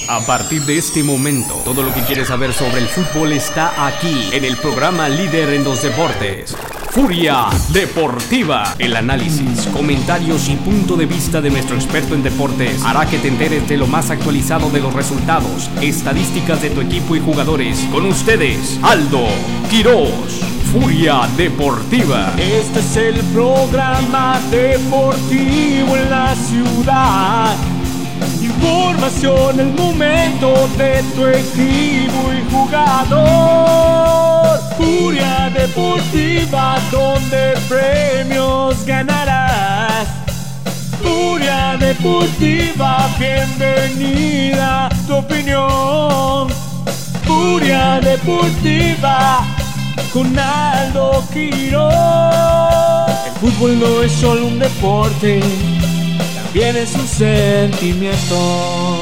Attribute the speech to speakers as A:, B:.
A: A partir de este momento, todo lo que quieres saber sobre el fútbol está aquí, en el programa líder en los deportes, Furia Deportiva. El análisis, comentarios y punto de vista de nuestro experto en deportes hará que te enteres de lo más actualizado de los resultados, estadísticas de tu equipo y jugadores. Con ustedes, Aldo Quiroz. Furia Deportiva.
B: Este es el programa deportivo en la ciudad. Información al momento de tu equipo y jugador. Furia Deportiva, donde premios ganarás. Furia Deportiva, bienvenida tu opinión. Furia Deportiva con Aldo Quiroz. El fútbol no es solo un deporte, también es un sentimiento.